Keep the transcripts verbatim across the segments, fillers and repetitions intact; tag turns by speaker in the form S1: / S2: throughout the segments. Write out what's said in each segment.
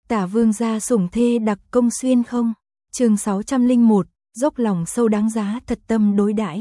S1: Tả vương gia sủng thê đặc công xuyên không? Chương sáu trăm lẻ một, dốc lòng sâu đáng giá thật tâm đối đãi.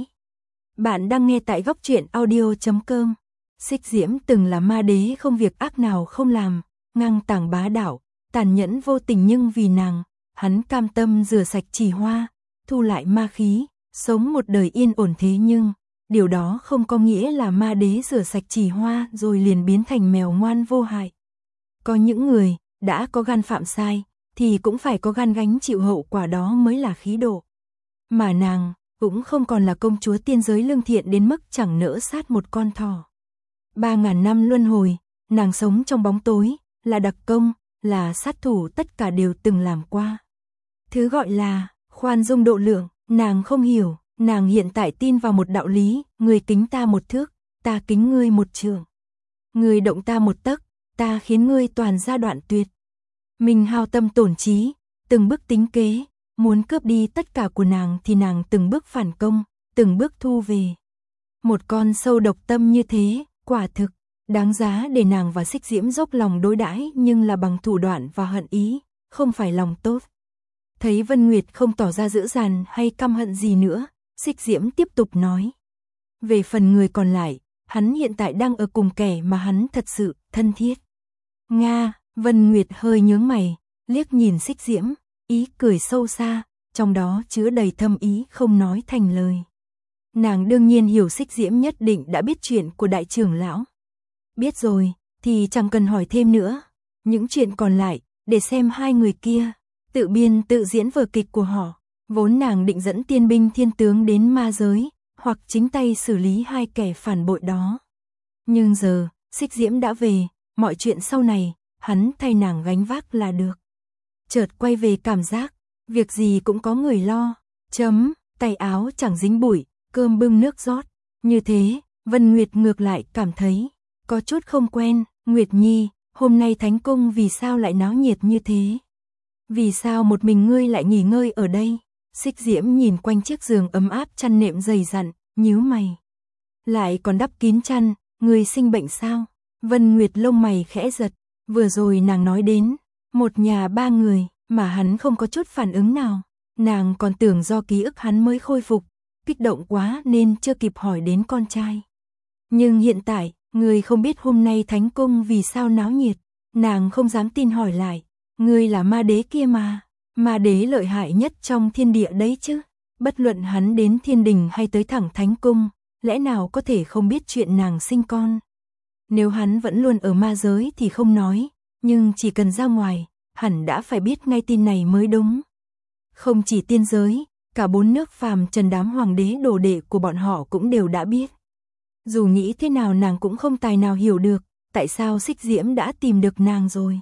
S1: Bạn đang nghe tại góc truyện audio chấm com. Xích Diễm từng là ma đế không việc ác nào không làm, ngang tàng bá đạo, tàn nhẫn vô tình, nhưng vì nàng, hắn cam tâm rửa sạch Chỉ Hoa, thu lại ma khí, sống một đời yên ổn. Thế nhưng, điều đó không có nghĩa là ma đế rửa sạch Chỉ Hoa rồi liền biến thành mèo ngoan vô hại. Có những người đã có gan phạm sai thì cũng phải có gan gánh chịu hậu quả, đó mới là khí độ. Mà nàng cũng không còn là công chúa tiên giới lương thiện đến mức chẳng nỡ sát một con thỏ. Ba ngàn năm luân hồi, nàng sống trong bóng tối, là đặc công, là sát thủ, tất cả đều từng làm qua. Thứ gọi là khoan dung độ lượng, nàng không hiểu. Nàng hiện tại tin vào một đạo lý: người kính ta một thước, ta kính ngươi một trượng. Người động ta một tấc, ta khiến ngươi toàn ra đoạn tuyệt. Mình hao tâm tổn trí, từng bước tính kế, muốn cướp đi tất cả của nàng thì nàng từng bước phản công, từng bước thu về. Một con sâu độc tâm như thế, quả thực đáng giá để nàng và Xích Diễm dốc lòng đối đãi, nhưng là bằng thủ đoạn và hận ý, không phải lòng tốt. Thấy Vân Nguyệt không tỏ ra dữ dằn hay căm hận gì nữa, Xích Diễm tiếp tục nói: về phần người còn lại, hắn hiện tại đang ở cùng kẻ mà hắn thật sự thân thiết. Nga. Vân Nguyệt hơi nhướng mày, liếc nhìn Xích Diễm, ý cười sâu xa, trong đó chứa đầy thâm ý không nói thành lời. Nàng đương nhiên hiểu Xích Diễm nhất định đã biết chuyện của đại trưởng lão. Biết rồi, thì chẳng cần hỏi thêm nữa. Những chuyện còn lại, để xem hai người kia tự biên tự diễn vở kịch của họ. Vốn nàng định dẫn tiên binh thiên tướng đến ma giới, hoặc chính tay xử lý hai kẻ phản bội đó. Nhưng giờ, Xích Diễm đã về, mọi chuyện sau này, hắn thay nàng gánh vác là được. Chợt quay về cảm giác, việc gì cũng có người lo. Chấm, tay áo chẳng dính bụi, cơm bưng nước rót. Như thế, Vân Nguyệt ngược lại cảm thấy có chút không quen. Nguyệt Nhi, hôm nay Thánh Cung vì sao lại náo nhiệt như thế? Vì sao một mình ngươi lại nghỉ ngơi ở đây? Xích Diễm nhìn quanh chiếc giường ấm áp chăn nệm dày dặn, nhíu mày. Lại còn đắp kín chăn, ngươi sinh bệnh sao? Vân Nguyệt lông mày khẽ giật, vừa rồi nàng nói đến một nhà ba người, mà hắn không có chút phản ứng nào. Nàng còn tưởng do ký ức hắn mới khôi phục, kích động quá nên chưa kịp hỏi đến con trai. Nhưng hiện tại, ngươi không biết hôm nay Thánh Cung vì sao náo nhiệt. Nàng không dám tin hỏi lại, ngươi là ma đế kia mà. Ma đế lợi hại nhất trong thiên địa đấy chứ. Bất luận hắn đến thiên đình hay tới thẳng Thánh Cung, lẽ nào có thể không biết chuyện nàng sinh con. Nếu hắn vẫn luôn ở ma giới thì không nói, nhưng chỉ cần ra ngoài, hẳn đã phải biết ngay tin này mới đúng. Không chỉ tiên giới, cả bốn nước phàm trần đám hoàng đế đồ đệ của bọn họ cũng đều đã biết. Dù nghĩ thế nào nàng cũng không tài nào hiểu được, tại sao Xích Diễm đã tìm được nàng rồi,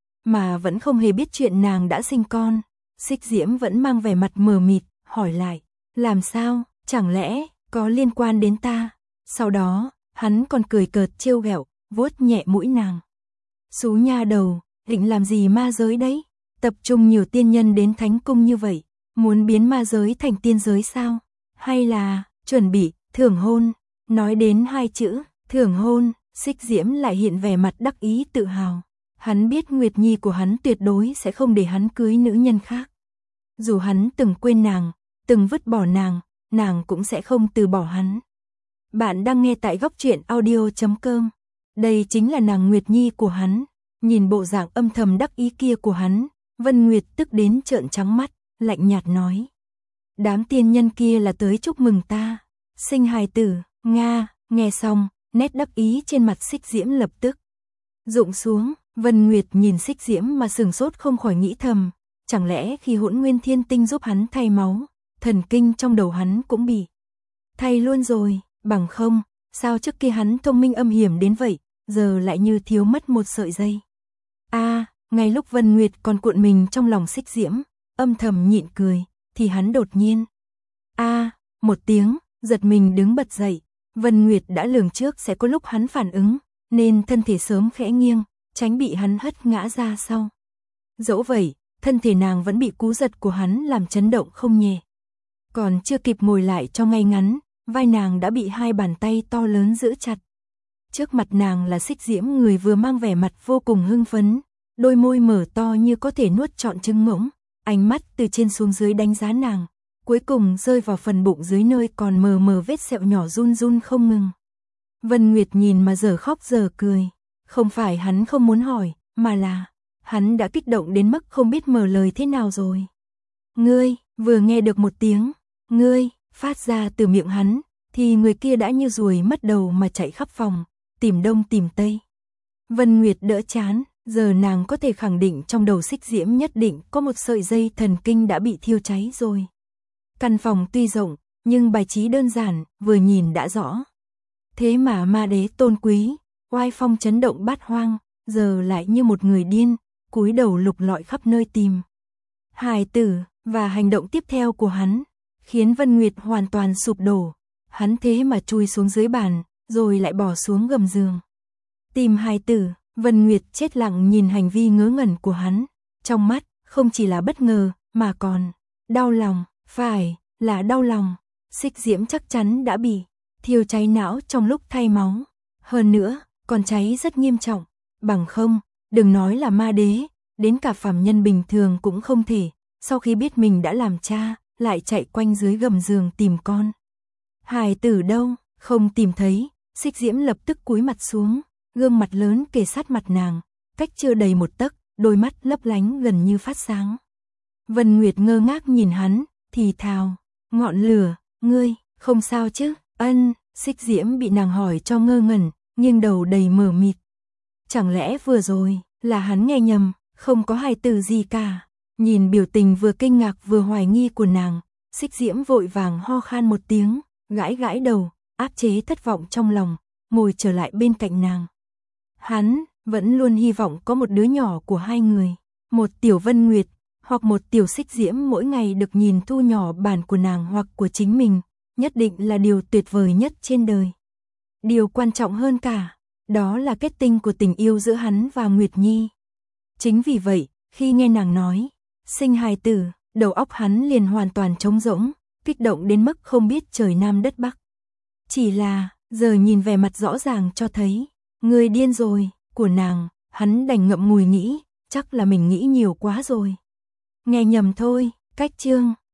S1: mà vẫn không hề biết chuyện nàng đã sinh con. Xích Diễm vẫn mang vẻ mặt mờ mịt, hỏi lại, làm sao, chẳng lẽ có liên quan đến ta? Sau đó, hắn còn cười cợt trêu ghẹo, vuốt nhẹ mũi nàng. Xú nha đầu, định làm gì ma giới đấy? Tập trung nhiều tiên nhân đến Thánh Cung như vậy, muốn biến ma giới thành tiên giới sao? Hay là chuẩn bị thưởng hôn? Nói đến hai chữ thưởng hôn, Xích Diễm lại hiện vẻ mặt đắc ý tự hào. Hắn biết Nguyệt Nhi của hắn tuyệt đối sẽ không để hắn cưới nữ nhân khác. Dù hắn từng quên nàng, từng vứt bỏ nàng, nàng cũng sẽ không từ bỏ hắn. Bạn đang nghe tại góc truyện audio chấm com. Đây chính là nàng Nguyệt Nhi của hắn. Nhìn bộ dạng âm thầm đắc ý kia của hắn, Vân Nguyệt tức đến trợn trắng mắt, lạnh nhạt nói: đám tiên nhân kia là tới chúc mừng ta sinh hài tử. Nga. Nghe xong, nét đắc ý trên mặt Xích Diễm lập tức rụng xuống. Vân Nguyệt nhìn Xích Diễm mà sừng sốt, không khỏi nghĩ thầm, chẳng lẽ khi Hỗn Nguyên Thiên Tinh giúp hắn thay máu, thần kinh trong đầu hắn cũng bị thay luôn rồi? Bằng không, sao trước kia hắn thông minh âm hiểm đến vậy, giờ lại như thiếu mất một sợi dây? A, à, ngay lúc Vân Nguyệt còn cuộn mình trong lòng Xích Diễm, âm thầm nhịn cười, thì hắn đột nhiên a à, một tiếng, giật mình đứng bật dậy. Vân Nguyệt đã lường trước sẽ có lúc hắn phản ứng, nên thân thể sớm khẽ nghiêng, tránh bị hắn hất ngã ra sau. Dẫu vậy, thân thể nàng vẫn bị cú giật của hắn làm chấn động không nhẹ. Còn chưa kịp ngồi lại cho ngay ngắn, vai nàng đã bị hai bàn tay to lớn giữ chặt. Trước mặt nàng là Xích Diễm, người vừa mang vẻ mặt vô cùng hưng phấn, đôi môi mở to như có thể nuốt trọn trứng ngỗng, ánh mắt từ trên xuống dưới đánh giá nàng, cuối cùng rơi vào phần bụng dưới nơi còn mờ mờ vết sẹo nhỏ run run không ngừng. Vân Nguyệt nhìn mà giờ khóc giờ cười, không phải hắn không muốn hỏi, mà là hắn đã kích động đến mức không biết mở lời thế nào rồi. Ngươi, vừa nghe được một tiếng, ngươi, phát ra từ miệng hắn, thì người kia đã như ruồi mất đầu mà chạy khắp phòng, tìm đông tìm tây. Vân Nguyệt đỡ chán, giờ nàng có thể khẳng định trong đầu Xích Diễm nhất định có một sợi dây thần kinh đã bị thiêu cháy rồi. Căn phòng tuy rộng, nhưng bài trí đơn giản, vừa nhìn đã rõ. Thế mà ma đế tôn quý, oai phong chấn động bát hoang, giờ lại như một người điên, cúi đầu lục lọi khắp nơi tìm. Hài tử, và hành động tiếp theo của hắn, khiến Vân Nguyệt hoàn toàn sụp đổ. Hắn thế mà chui xuống dưới bàn, rồi lại bỏ xuống gầm giường. Tìm hài tử, Vân Nguyệt chết lặng nhìn hành vi ngớ ngẩn của hắn. Trong mắt, không chỉ là bất ngờ, mà còn đau lòng, phải, là đau lòng. Xích Diễm chắc chắn đã bị thiêu cháy não trong lúc thay máu. Hơn nữa, còn cháy rất nghiêm trọng. Bằng không, đừng nói là ma đế, đến cả phàm nhân bình thường cũng không thể, sau khi biết mình đã làm cha, lại chạy quanh dưới gầm giường tìm con. Hài tử đâu, không tìm thấy, Xích Diễm lập tức cúi mặt xuống, gương mặt lớn kề sát mặt nàng, cách chưa đầy một tấc, đôi mắt lấp lánh gần như phát sáng. Vân Nguyệt ngơ ngác nhìn hắn, thì thào, ngọn lửa, ngươi, không sao chứ? Ân, Xích Diễm bị nàng hỏi cho ngơ ngẩn, nhưng đầu đầy mờ mịt. Chẳng lẽ vừa rồi, là hắn nghe nhầm, không có hài tử gì cả. Nhìn biểu tình vừa kinh ngạc vừa hoài nghi của nàng, Xích Diễm vội vàng ho khan một tiếng, gãi gãi đầu, áp chế thất vọng trong lòng, ngồi trở lại bên cạnh nàng. Hắn vẫn luôn hy vọng có một đứa nhỏ của hai người, một tiểu Vân Nguyệt, hoặc một tiểu Xích Diễm mỗi ngày được nhìn thu nhỏ bản của nàng hoặc của chính mình, nhất định là điều tuyệt vời nhất trên đời. Điều quan trọng hơn cả, đó là kết tinh của tình yêu giữa hắn và Nguyệt Nhi. Chính vì vậy, khi nghe nàng nói, sinh hài tử, đầu óc hắn liền hoàn toàn trống rỗng, kích động đến mức không biết trời nam đất bắc. Chỉ là, giờ nhìn vẻ mặt rõ ràng cho thấy, người điên rồi, của nàng, hắn đành ngậm ngùi nghĩ, chắc là mình nghĩ nhiều quá rồi. Nghe nhầm thôi, cách chương